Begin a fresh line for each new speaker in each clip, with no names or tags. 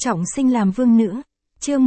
Trọng sinh làm vương nữ. Chương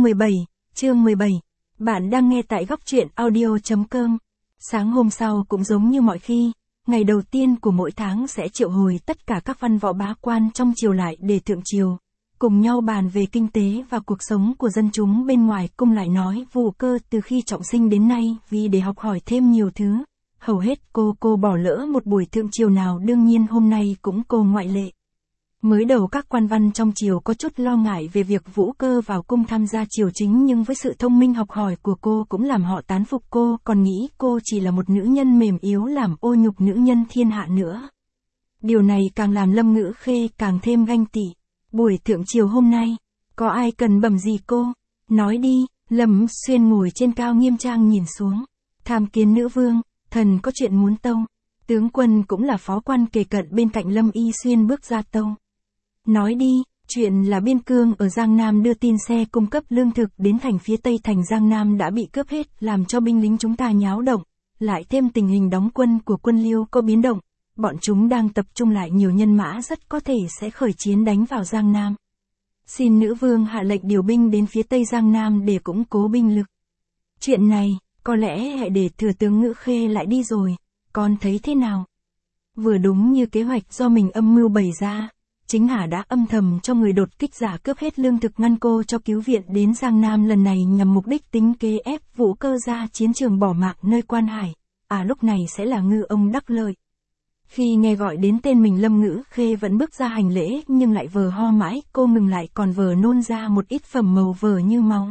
17. Bạn đang nghe tại góc truyện audio.com. Sáng hôm sau cũng giống như mọi khi, ngày đầu tiên của mỗi tháng sẽ triệu hồi tất cả các văn võ bá quan trong triều lại để thượng triều, cùng nhau bàn về kinh tế và cuộc sống của dân chúng bên ngoài. Cung lại nói Vũ Cơ từ khi trọng sinh đến nay vì để học hỏi thêm nhiều thứ, hầu hết cô bỏ lỡ một buổi thượng triều nào, đương nhiên hôm nay cũng cô ngoại lệ. Mới đầu các quan văn trong triều có chút lo ngại về việc Vũ Cơ vào cung tham gia triều chính, nhưng với sự thông minh học hỏi của cô cũng làm họ tán phục cô, còn nghĩ cô chỉ là một nữ nhân mềm yếu làm ô nhục nữ nhân thiên hạ nữa. Điều này càng làm Lâm Ngữ Khê càng thêm ganh tị. Buổi thượng triều hôm nay, có ai cần bẩm gì cô? Nói đi. Lâm Xuyên ngồi trên cao nghiêm trang nhìn xuống. Tham kiến nữ vương, thần có chuyện muốn tâu. Tướng quân cũng là phó quan kề cận bên cạnh Lâm Y Xuyên bước ra tâu. Nói đi. Chuyện là biên cương ở Giang Nam đưa tin xe cung cấp lương thực đến thành phía tây thành Giang Nam đã bị cướp hết, làm cho binh lính chúng ta nháo động. Lại thêm tình hình đóng quân của quân Liêu có biến động. Bọn chúng đang tập trung lại nhiều nhân mã, rất có thể sẽ khởi chiến đánh vào Giang Nam. Xin nữ vương hạ lệnh điều binh đến phía tây Giang Nam để củng cố binh lực. Chuyện này, có lẽ hãy để thừa tướng Ngữ Khê lại đi rồi, con thấy thế nào? Vừa đúng như kế hoạch do mình âm mưu bày ra, chính Hà đã âm thầm cho người đột kích giả cướp hết lương thực ngăn cô cho cứu viện đến Giang Nam lần này nhằm mục đích tính kế ép Vũ Cơ ra chiến trường bỏ mạng nơi Quan Hải. Lúc này sẽ là ngư ông đắc lợi. Khi nghe gọi đến tên mình, Lâm Ngữ Khê vẫn bước ra hành lễ, nhưng lại vờ ho mãi, cô ngừng lại còn vờ nôn ra một ít phẩm màu vờ như máu.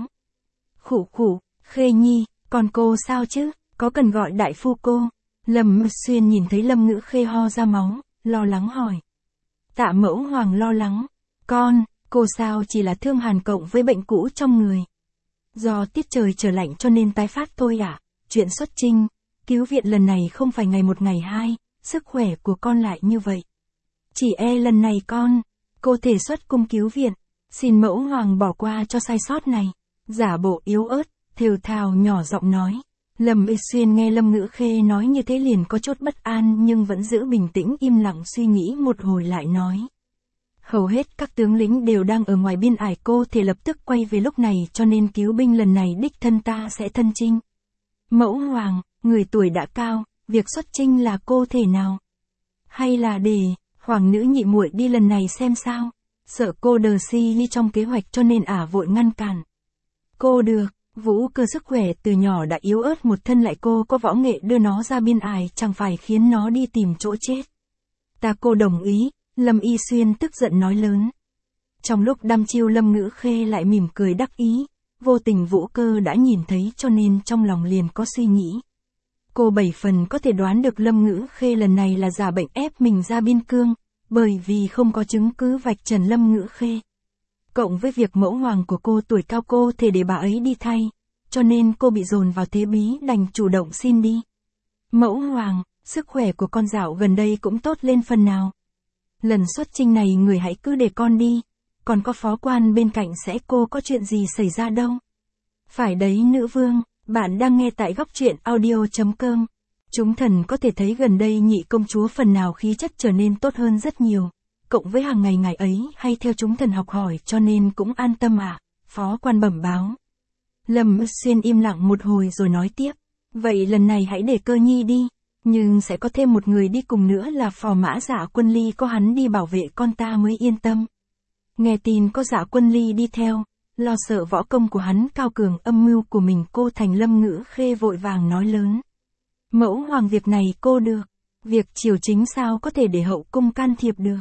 Khụ, Khê nhi, còn cô sao chứ, có cần gọi đại phu cô? Lâm Xuyên nhìn thấy Lâm Ngữ Khê ho ra máu, lo lắng hỏi. Tạ mẫu hoàng lo lắng. Cô sao chỉ là thương hàn cộng với bệnh cũ trong người. Do tiết trời trở lạnh cho nên tái phát thôi à? Chuyện xuất chinh, cứu viện lần này không phải ngày một ngày hai, sức khỏe của con lại như vậy. Chỉ lần này cô thể xuất cung cứu viện, xin mẫu hoàng bỏ qua cho sai sót này. Giả bộ yếu ớt, thều thào nhỏ giọng nói. Lâm Y Xuyên nghe Lâm Ngữ Khê nói như thế liền có chút bất an, nhưng vẫn giữ bình tĩnh im lặng suy nghĩ một hồi lại nói. Hầu hết các tướng lĩnh đều đang ở ngoài biên ải, cô thể lập tức quay về lúc này, cho nên cứu binh lần này đích thân ta sẽ thân chinh. Mẫu hoàng, người tuổi đã cao, việc xuất chinh là cô thể nào? Hay là để hoàng nữ nhị muội đi lần này xem sao? Sợ cô đờ si như trong kế hoạch cho nên vội ngăn cản. Cô được. Vũ Cơ sức khỏe từ nhỏ đã yếu ớt một thân, lại cô có võ nghệ đưa nó ra biên ải, chẳng phải khiến nó đi tìm chỗ chết. Cô đồng ý. Lâm Y Xuyên tức giận nói lớn. Trong lúc đăm chiêu, Lâm Ngữ Khê lại mỉm cười đắc ý. Vô tình Vũ Cơ đã nhìn thấy cho nên trong lòng liền có suy nghĩ. Cô 7 phần có thể đoán được Lâm Ngữ Khê lần này là giả bệnh ép mình ra biên cương, bởi vì không có chứng cứ vạch trần Lâm Ngữ Khê. Cộng với việc mẫu hoàng của cô tuổi cao, cô thể để bà ấy đi thay, cho nên cô bị dồn vào thế bí, đành chủ động xin đi. Mẫu hoàng, sức khỏe của con dạo gần đây cũng tốt lên phần nào. Lần xuất chinh này người hãy cứ để con đi, còn có phó quan bên cạnh sẽ cô có chuyện gì xảy ra đâu. Phải đấy nữ vương, bạn đang nghe tại góc truyện audio.com. Chúng thần có thể thấy gần đây nhị công chúa phần nào khí chất trở nên tốt hơn rất nhiều. Cộng với hàng ngày ngài ấy hay theo chúng thần học hỏi cho nên cũng an tâm phó quan bẩm báo. Lâm Xuyên im lặng một hồi rồi nói tiếp. Vậy lần này hãy để Cơ nhi đi, nhưng sẽ có thêm một người đi cùng nữa là phò mã Dạ Quân Ly, có hắn đi bảo vệ con ta mới yên tâm. Nghe tin có Dạ Quân Ly đi theo, lo sợ võ công của hắn cao cường âm mưu của mình, cô thành Lâm Ngữ Khê vội vàng nói lớn. Mẫu hoàng, việc này cô được, việc triều chính sao có thể để hậu cung can thiệp được.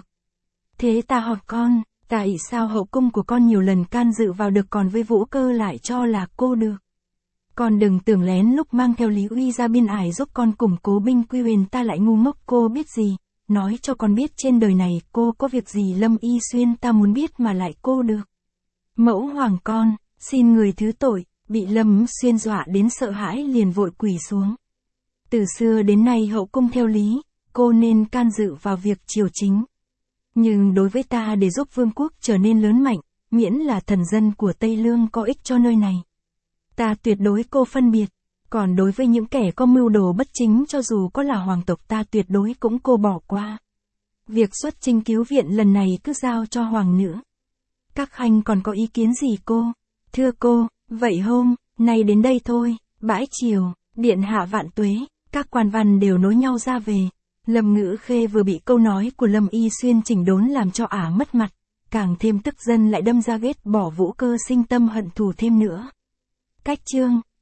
Thế ta hỏi con, tại sao hậu cung của con nhiều lần can dự vào được, còn với Vũ Cơ lại cho là cô được? Con đừng tưởng lén lúc mang theo Lý Uy ra biên ải giúp con củng cố binh quy huyền ta lại ngu ngốc. Cô biết gì? Nói cho con biết trên đời này cô có việc gì Lâm Y Xuyên ta muốn biết mà lại cô được. Mẫu hoàng con, xin người thứ tội. Bị Lâm Xuyên dọa đến sợ hãi liền vội quỳ xuống. Từ xưa đến nay hậu cung theo lý, cô nên can dự vào việc triều chính. Nhưng đối với ta để giúp vương quốc trở nên lớn mạnh, miễn là thần dân của Tây Lương có ích cho nơi này, ta tuyệt đối cô phân biệt. Còn đối với những kẻ có mưu đồ bất chính cho dù có là hoàng tộc ta tuyệt đối cũng cô bỏ qua. Việc xuất chinh cứu viện lần này cứ giao cho hoàng nữ. Các khanh còn có ý kiến gì cô? Thưa cô, vậy hôm nay đến đây thôi. Bãi chiều, điện hạ vạn tuế, các quan văn đều nối nhau ra về. Lâm Ngữ Khê vừa bị câu nói của Lâm Y Xuyên chỉnh đốn làm cho ả mất mặt, càng thêm tức giận lại đâm ra ghét bỏ Vũ Cơ sinh tâm hận thù thêm nữa. Cách chương